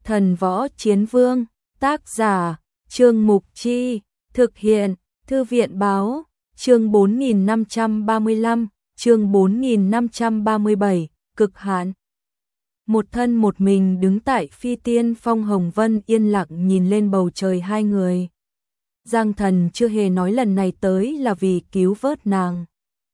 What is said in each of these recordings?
Thần Võ Chiến Vương, tác giả, Trương Mục Chi, thực hiện, Thư viện Báo, chương 4535, chương 4537, cực hạn. Một thân một mình đứng tại Phi Tiên Phong, Hồng Vân yên lặng nhìn lên bầu trời hai người. Giang Thần chưa hề nói lần này tới là vì cứu vớt nàng.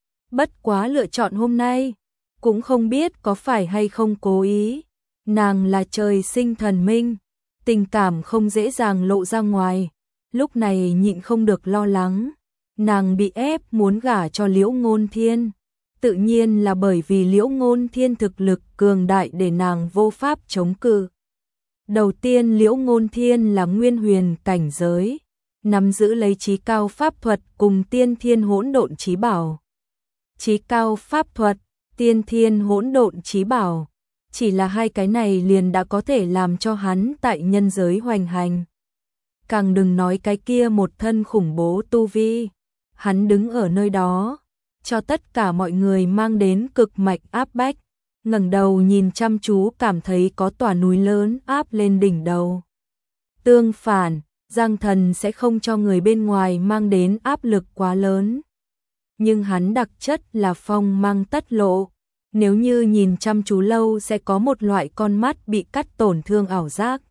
Bất quá lựa chọn hôm nay, cũng không biết có phải hay không cố ý. Nàng là trời sinh thần minh, tình cảm không dễ dàng lộ ra ngoài. Lúc này nhịn không được lo lắng, nàng bị ép muốn gả cho Liễu Ngôn Thiên. Tự nhiên là bởi vì Liễu Ngôn Thiên thực lực cường đại để nàng vô pháp chống cự. Đầu tiên Liễu Ngôn Thiên là nguyên huyền cảnh giới, nắm giữ lấy chí cao pháp thuật cùng tiên thiên hỗn độn chí bảo. Chí cao pháp thuật, tiên thiên hỗn độn chí bảo, chỉ là hai cái này liền đã có thể làm cho hắn tại nhân giới hoành hành. Càng đừng nói cái kia một thân khủng bố tu vi, hắn đứng ở nơi đó, cho tất cả mọi người mang đến cực mạch áp bách, ngẩng đầu nhìn chăm chú cảm thấy có tòa núi lớn áp lên đỉnh đầu. Tương phản, Giang Thần sẽ không cho người bên ngoài mang đến áp lực quá lớn. Nhưng hắn đặc chất là phong mang tất lộ, nếu như nhìn chăm chú lâu sẽ có một loại con mắt bị cắt tổn thương ảo giác.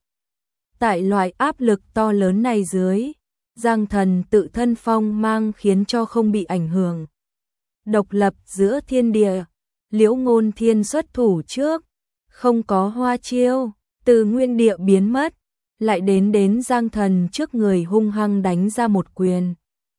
Tại loại áp lực to lớn này dưới, Giang Thần tự thân phong mang khiến cho không bị ảnh hưởng. Độc lập giữa thiên địa, Liễu Ngôn Thiên xuất thủ trước, không có hoa chiêu, từ nguyên địa biến mất, lại đến Giang Thần trước người hung hăng đánh ra một quyền.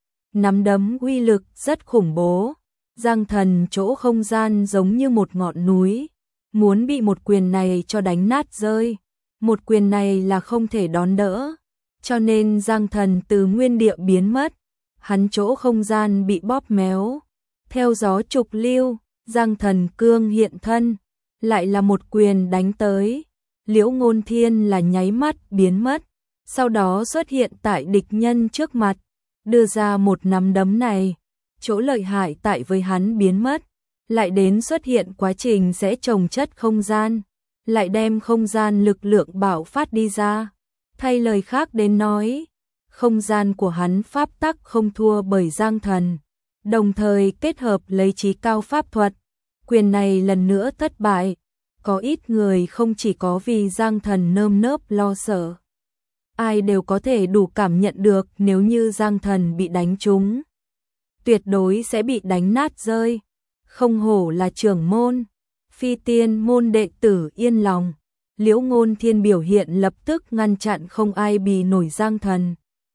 Nắm đấm uy lực rất khủng bố, Giang Thần chỗ không gian giống như một ngọn núi, muốn bị một quyền này cho đánh nát rơi. Một quyền này là không thể đón đỡ, cho nên Giang Thần từ nguyên địa biến mất, hắn chỗ không gian bị bóp méo. Theo gió trục lưu, Giang Thần cương hiện thân, lại là một quyền đánh tới. Liễu Ngôn Thiên là nháy mắt biến mất, sau đó xuất hiện tại địch nhân trước mặt, đưa ra một nắm đấm này. Chỗ lợi hại tại với hắn biến mất, lại đến xuất hiện quá trình sẽ chồng chất không gian, lại đem không gian lực lượng bạo phát đi ra. Thay lời khác đến nói, không gian của hắn pháp tắc không thua bởi Giang Thần, đồng thời kết hợp lấy chí cao pháp thuật. Quyền này lần nữa thất bại, có ít người không chỉ có vì Giang Thần nơm nớp lo sợ. Ai đều có thể đủ cảm nhận được nếu như Giang Thần bị đánh trúng, tuyệt đối sẽ bị đánh nát rơi. Không hổ là trưởng môn, Phi Tiên môn đệ tử yên lòng. Liễu Ngôn Thiên biểu hiện lập tức ngăn chặn không ai bì nổi Giang Thần,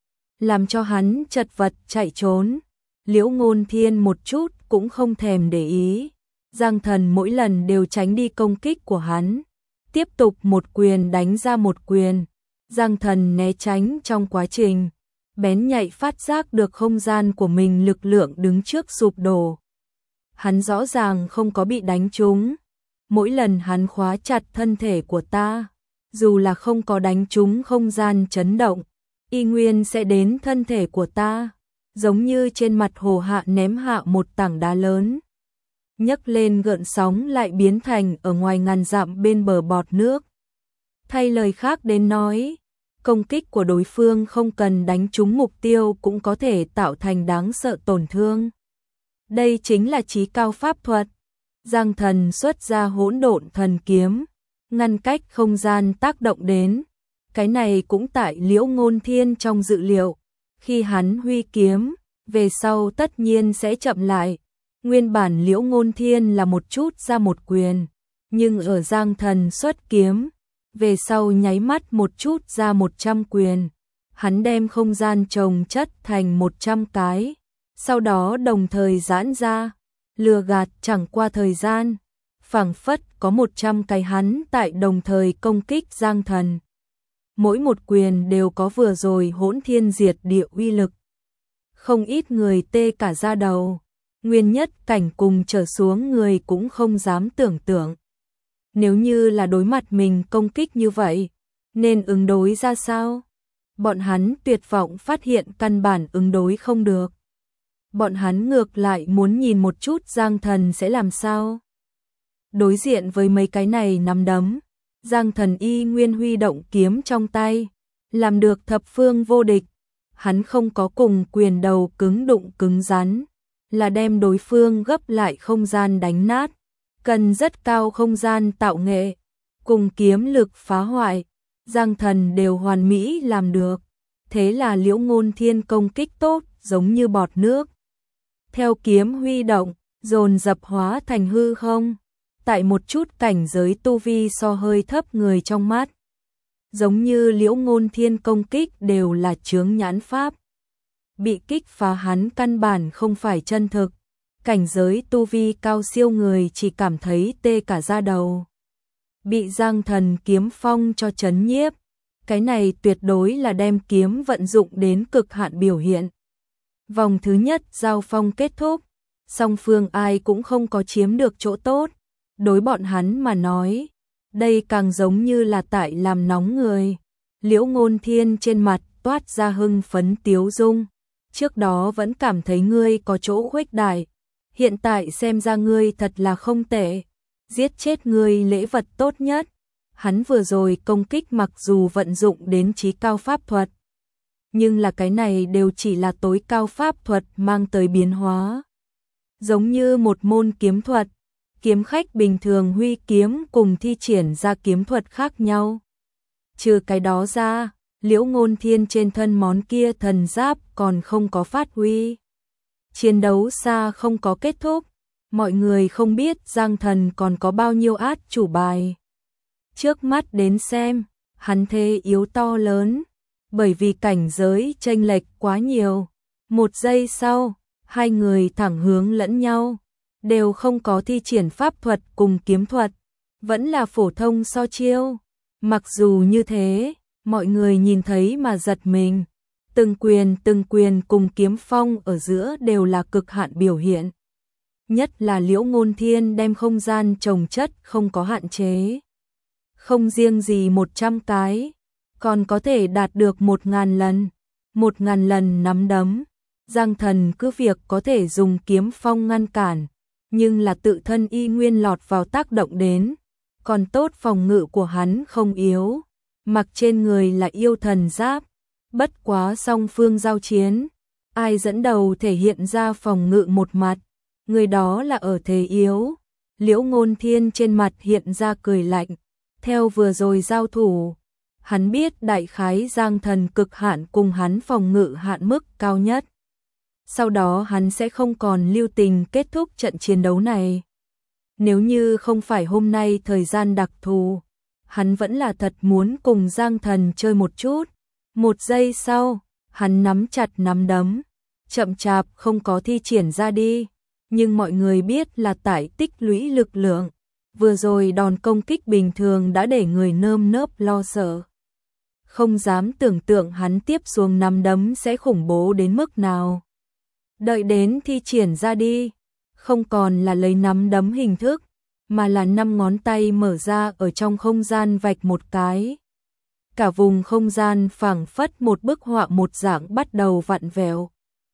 làm cho hắn chật vật chạy trốn. Liễu Ngôn Thiên một chút cũng không thèm để ý, Giang Thần mỗi lần đều tránh đi công kích của hắn, tiếp tục một quyền đánh ra một quyền. Giang Thần né tránh trong quá trình, bén nhạy phát giác được không gian của mình lực lượng đứng trước sụp đổ. Hắn rõ ràng không có bị đánh trúng. Mỗi lần hắn khóa chặt thân thể của ta, dù là không có đánh trúng không gian chấn động, y nguyên sẽ đến thân thể của ta, giống như trên mặt hồ hạ ném hạ một tảng đá lớn, nhấc lên gợn sóng lại biến thành ở ngoài ngàn dặm bên bờ bọt nước. Thay lời khác đến nói, công kích của đối phương không cần đánh trúng mục tiêu cũng có thể tạo thành đáng sợ tổn thương. Đây chính là chí cao pháp thuật. Giang Thần xuất ra hỗn độn thần kiếm, ngăn cách không gian tác động đến. Cái này cũng tại Liễu Ngôn Thiên trong dự liệu, khi hắn huy kiếm, về sau tất nhiên sẽ chậm lại. Nguyên bản Liễu Ngôn Thiên là một chút ra một quyền, nhưng ở Giang Thần xuất kiếm, về sau nháy mắt một chút ra 100 quyền. Hắn đem không gian chồng chất thành 100 cái, sau đó đồng thời giãn ra. Lừa gạt chẳng qua thời gian, phảng phất có 100 cái hắn tại đồng thời công kích Giang Thần. Mỗi một quyền đều có vừa rồi hỗn thiên diệt địa uy lực. Không ít người tê cả da đầu, nguyên nhất cảnh cùng trở xuống người cũng không dám tưởng tượng. Nếu như là đối mặt mình công kích như vậy, nên ứng đối ra sao? Bọn hắn tuyệt vọng phát hiện căn bản ứng đối không được. Bọn hắn ngược lại muốn nhìn một chút Giang Thần sẽ làm sao. Đối diện với mấy cái này nắm đấm, Giang Thần y nguyên huy động kiếm trong tay, làm được thập phương vô địch. Hắn không có cùng quyền đầu cứng đụng cứng rắn, là đem đối phương gấp lại không gian đánh nát, cần rất cao không gian tạo nghệ, cùng kiếm lực phá hoại, Giang Thần đều hoàn mỹ làm được. Thế là Liễu Ngôn Thiên công kích tốt, giống như bọt nước. Theo kiếm huy động, dồn dập hóa thành hư không. Tại một chút cảnh giới tu vi so hơi thấp người trong mắt, giống như Liễu Ngôn Thiên công kích đều là chướng nhãn pháp. Bị kích phá hắn căn bản không phải chân thực. Cảnh giới tu vi cao siêu người chỉ cảm thấy tê cả da đầu. Bị Giang Thần kiếm phong cho chấn nhiếp. Cái này tuyệt đối là đem kiếm vận dụng đến cực hạn biểu hiện. Vòng thứ nhất giao phong kết thúc, song phương ai cũng không có chiếm được chỗ tốt. Đối bọn hắn mà nói, đây càng giống như là tại làm nóng người. Liễu Ngôn Thiên trên mặt toát ra hưng phấn tiếu dung. Trước đó vẫn cảm thấy ngươi có chỗ khuếch đại, hiện tại xem ra ngươi thật là không tệ. Giết chết ngươi lễ vật tốt nhất. Hắn vừa rồi công kích mặc dù vận dụng đến chí cao pháp thuật, nhưng là cái này đều chỉ là tối cao pháp thuật mang tới biến hóa. Giống như một môn kiếm thuật, kiếm khách bình thường huy kiếm cùng thi triển ra kiếm thuật khác nhau. Trừ cái đó ra, Liễu Ngôn Thiên trên thân món kia thần giáp còn không có phát huy. Chiến đấu xa không có kết thúc, mọi người không biết Giang Thần còn có bao nhiêu át chủ bài. Trước mắt đến xem, hắn thế yếu to lớn, bởi vì cảnh giới chênh lệch quá nhiều. Một giây sau, hai người thẳng hướng lẫn nhau, đều không có thi triển pháp thuật cùng kiếm thuật, vẫn là phổ thông so chiêu. Mặc dù như thế, mọi người nhìn thấy mà giật mình, từng quyền cùng kiếm phong ở giữa đều là cực hạn biểu hiện. Nhất là Liễu Ngôn Thiên đem không gian chồng chất không có hạn chế. Không riêng gì 100 cái, còn có thể đạt được 1000 lần. 1000 lần nắm đấm. Giang Thần cứ việc có thể dùng kiếm phong ngăn cản, nhưng là tự thân y nguyên lọt vào tác động đến. Còn tốt phòng ngự của hắn không yếu, mặc trên người là yêu thần giáp. Bất quá song phương giao chiến, ai dẫn đầu thể hiện ra phòng ngự một mặt, người đó là ở thế yếu. Liễu Ngôn Thiên trên mặt hiện ra cười lạnh. Theo vừa rồi giao thủ, hắn biết đại khái Giang Thần cực hạn cùng hắn phòng ngự hạn mức cao nhất. Sau đó hắn sẽ không còn lưu tình kết thúc trận chiến đấu này. Nếu như không phải hôm nay thời gian đặc thù, hắn vẫn là thật muốn cùng Giang Thần chơi một chút. Một giây sau, hắn nắm chặt nắm đấm, chậm chạp không có thi triển ra đi. Nhưng mọi người biết là tại tích lũy lực lượng. Vừa rồi đòn công kích bình thường đã để người nơm nớp lo sợ. Không dám tưởng tượng hắn tiếp xuống nắm đấm sẽ khủng bố đến mức nào. Đợi đến thi triển ra đi, không còn là lấy nắm đấm hình thức, mà là 5 ngón tay mở ra ở trong không gian vạch một cái. Cả vùng không gian phảng phất một bức họa một dạng bắt đầu vặn vẹo.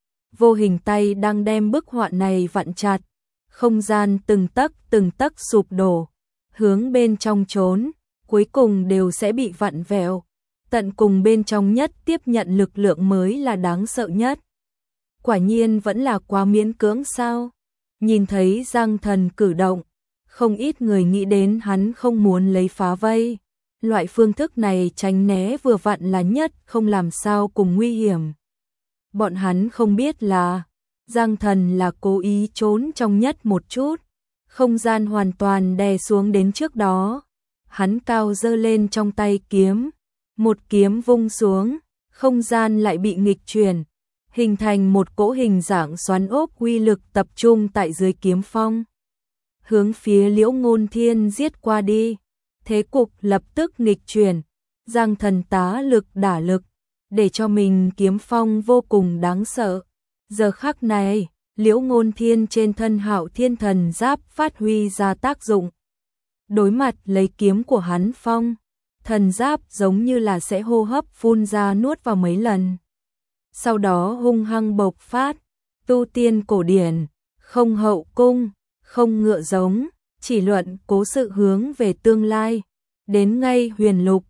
Vô hình tay đang đem bức họa này vặn chặt, không gian từng tấc sụp đổ, hướng bên trong trốn, cuối cùng đều sẽ bị vặn vẹo. Tận cùng bên trong nhất tiếp nhận lực lượng mới là đáng sợ nhất. Quả nhiên vẫn là quá miễn cưỡng sao? Nhìn thấy Giang Thần cử động, không ít người nghĩ đến hắn không muốn lấy phá vây. Loại phương thức này tránh né vừa vặn là nhất, không làm sao cùng nguy hiểm. Bọn hắn không biết là Giang Thần là cố ý trốn trong nhất một chút, không gian hoàn toàn đè xuống đến trước đó. Hắn cao giơ lên trong tay kiếm, một kiếm vung xuống, không gian lại bị nghịch chuyển, hình thành một cỗ hình dạng xoắn ốc uy lực tập trung tại dưới kiếm phong. Hướng phía Liễu Ngôn Thiên giết qua đi, thế cục lập tức nghịch chuyển, Giang Thần tá lực đả lực, để cho mình kiếm phong vô cùng đáng sợ. Giờ khắc này, Liễu Ngôn Thiên trên thân Hạo Thiên thần giáp phát huy ra tác dụng. Đối mặt lấy kiếm của hắn phong, thần giáp giống như là sẽ hô hấp phun ra nuốt vào mấy lần. Sau đó hung hăng bộc phát, tu tiên cổ điển, không hậu cung, không ngựa giống, chỉ luận cố sự hướng về tương lai, đến ngay huyền lục,